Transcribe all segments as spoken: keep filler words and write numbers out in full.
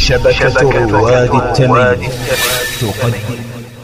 شبكة رواد التمييز تقدم.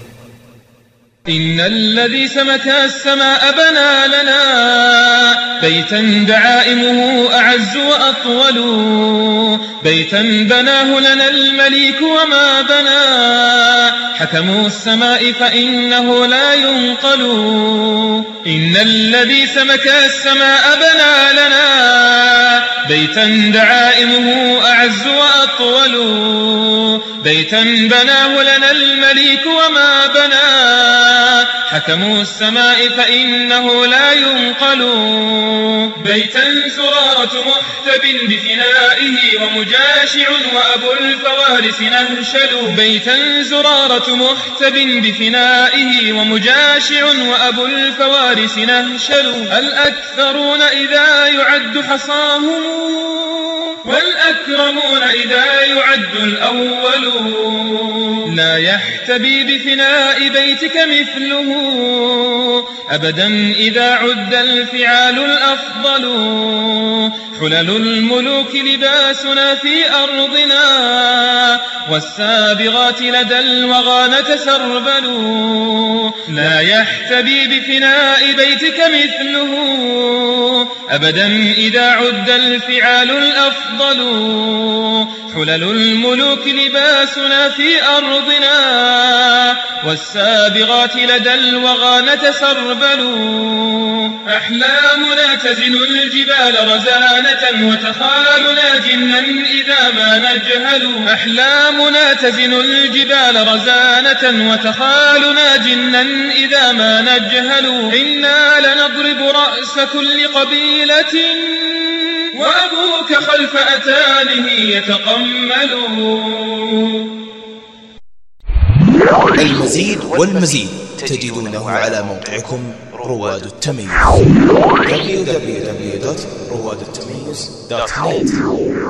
إن الذي سمك السماء بنى لنا بيتا دعائمه أعز وأطول، بيتا بناه لنا المليك وما بنى حكم السماء فإنه لا ينقل. إن الذي سمك السماء بنى لنا بيتا دعائمه أعز وأطول، بيتا بناه لنا المليك وما بنى حكم السماء فإنه لا ينقل. بيتا زرارة محتب بفنائه ومجاشع وأبو الفوارس نهشل، بيتا زرارة محتب بفنائه ومجاشع وأبو الفوارس نهشل. الأكثرون إذا يعد حصاهم والأكرمون إذا يعد الأول، لا يحتبي بفناء بيتك مثله أبدا إذا عد الفعال الأفضل. حلل الملوك لباسنا في أرضنا والسابغات لدى الوغى نتسربل، لا يحتبي بفناء بيتك مثله أبدا إذا عد الفعال الأفضل. حلل الملوك لباسنا في أرضنا والسابغات لدى الوغى نتسربل. أحلامنا تزن الجبال رزانة وتخالنا جنا إذا ما نجهل. أحلامنا تزن الجبال رزانة وتخالنا جنا إذا ما نجهل. إنا لنضرب رأس كل قبيلة وأبوك خلف أتانه يتقمل. المزيد والمزيد تجدونه على موقعكم رواد التمييز دبليو دبليو دبليو دوت رواد التمييز دوت نت.